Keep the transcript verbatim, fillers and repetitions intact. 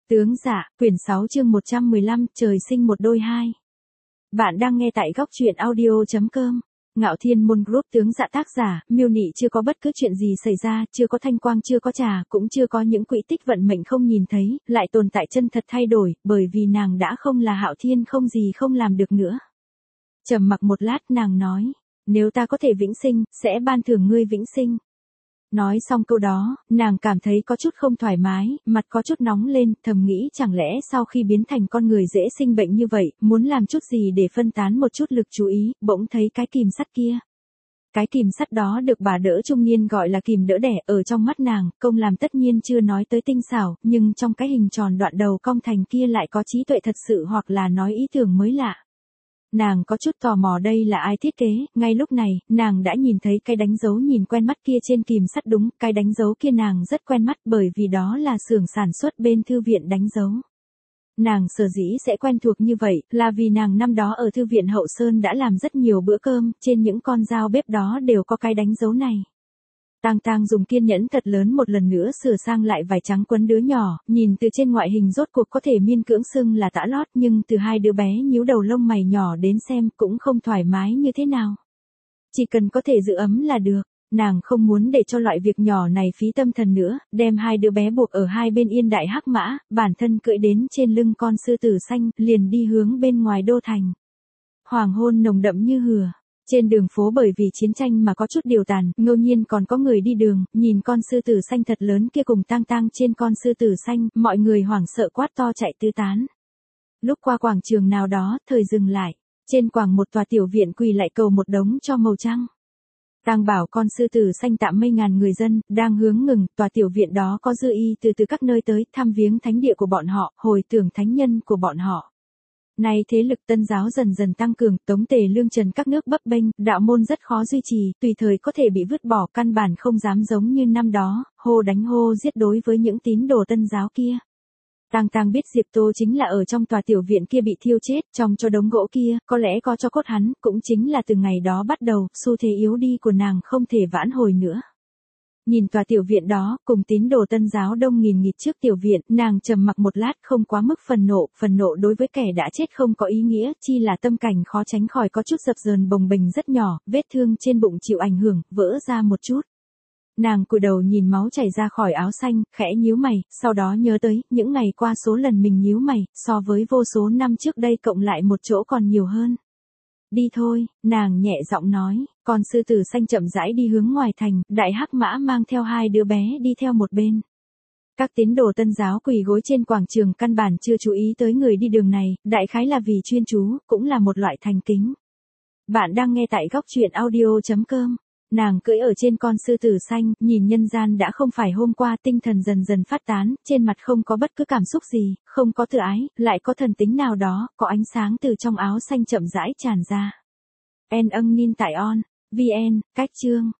Tướng Dạ, quyển sáu chương một trăm mười lăm, trời sinh một đôi hai. Bạn đang nghe tại góc truyện audio chấm com. Ngạo Thiên Môn Group. Tướng Dạ. Tác giả, Miêu Nị. Chưa có bất cứ chuyện gì xảy ra, chưa có thanh quang, chưa có trà, cũng chưa có những quỹ tích vận mệnh không nhìn thấy, lại tồn tại chân thật thay đổi, bởi vì nàng đã không là Hạo Thiên, không gì không làm được nữa. Trầm mặc một lát, nàng nói, nếu ta có thể vĩnh sinh, sẽ ban thưởng ngươi vĩnh sinh. Nói xong câu đó, nàng cảm thấy có chút không thoải mái, mặt có chút nóng lên, thầm nghĩ chẳng lẽ sau khi biến thành con người dễ sinh bệnh như vậy, muốn làm chút gì để phân tán một chút lực chú ý, bỗng thấy cái kìm sắt kia. Cái kìm sắt đó được bà đỡ trung niên gọi là kìm đỡ đẻ, ở trong mắt nàng, công làm tất nhiên chưa nói tới tinh xảo, nhưng trong cái hình tròn đoạn đầu cong thành kia lại có trí tuệ thật sự, hoặc là nói ý tưởng mới lạ. Nàng có chút tò mò đây là ai thiết kế, ngay lúc này, nàng đã nhìn thấy cái đánh dấu nhìn quen mắt kia trên kìm sắt. Đúng, cái đánh dấu kia nàng rất quen mắt, bởi vì đó là xưởng sản xuất bên thư viện đánh dấu. Nàng sở dĩ sẽ quen thuộc như vậy, là vì nàng năm đó ở thư viện Hậu Sơn đã làm rất nhiều bữa cơm, trên những con dao bếp đó đều có cái đánh dấu này. Tang Tang dùng kiên nhẫn thật lớn một lần nữa sửa sang lại vải trắng quấn đứa nhỏ, nhìn từ trên ngoại hình rốt cuộc có thể miên cưỡng xưng là tã lót, nhưng từ hai đứa bé nhíu đầu lông mày nhỏ đến xem cũng không thoải mái như thế nào. Chỉ cần có thể giữ ấm là được, nàng không muốn để cho loại việc nhỏ này phí tâm thần nữa, đem hai đứa bé buộc ở hai bên yên đại hắc mã, bản thân cưỡi đến trên lưng con sư tử xanh, liền đi hướng bên ngoài đô thành. Hoàng hôn nồng đậm như hừa. Trên đường phố bởi vì chiến tranh mà có chút điều tàn, ngẫu nhiên còn có người đi đường, nhìn con sư tử xanh thật lớn kia cùng Tang Tang trên con sư tử xanh, mọi người hoảng sợ quát to chạy tứ tán. Lúc qua quảng trường nào đó, thời dừng lại, trên quảng một tòa tiểu viện quỳ lại cầu một đống cho màu trăng. Tang bảo con sư tử xanh tạm mấy ngàn người dân, đang hướng ngừng, tòa tiểu viện đó có dư y từ từ các nơi tới, thăm viếng thánh địa của bọn họ, hồi tưởng thánh nhân của bọn họ. Nay thế lực Tân giáo dần dần tăng cường, Tống Tề Lương Trần các nước bấp bênh, đạo môn rất khó duy trì, tùy thời có thể bị vứt bỏ, căn bản không dám giống như năm đó, hô đánh hô giết đối với những tín đồ Tân giáo kia. Tang Tang biết Diệp Tô chính là ở trong tòa tiểu viện kia bị thiêu chết, trong cho đống gỗ kia, có lẽ có cho cốt hắn, cũng chính là từ ngày đó bắt đầu, xu thế yếu đi của nàng không thể vãn hồi nữa. Nhìn tòa tiểu viện đó, cùng tín đồ Tân giáo đông nghìn nghịt trước tiểu viện, nàng trầm mặc một lát, không quá mức phần nộ, phần nộ đối với kẻ đã chết không có ý nghĩa, chi là tâm cảnh khó tránh khỏi có chút dập dờn bồng bềnh rất nhỏ, vết thương trên bụng chịu ảnh hưởng, vỡ ra một chút. Nàng cúi đầu nhìn máu chảy ra khỏi áo xanh, khẽ nhíu mày, sau đó nhớ tới, những ngày qua số lần mình nhíu mày, so với vô số năm trước đây cộng lại một chỗ còn nhiều hơn. Đi thôi, nàng nhẹ giọng nói, con sư tử xanh chậm rãi đi hướng ngoài thành, đại hắc mã mang theo hai đứa bé đi theo một bên. Các tín đồ Tân giáo quỳ gối trên quảng trường căn bản chưa chú ý tới người đi đường này, đại khái là vì chuyên chú, cũng là một loại thành kính. Bạn đang nghe tại góc truyện audio chấm com. Nàng cưỡi ở trên con sư tử xanh, nhìn nhân gian đã không phải hôm qua, tinh thần dần dần phát tán, trên mặt không có bất cứ cảm xúc gì, không có tự ái, lại có thần tính nào đó, có ánh sáng từ trong áo xanh chậm rãi tràn ra. En âng nin tại on, vn, cách chương.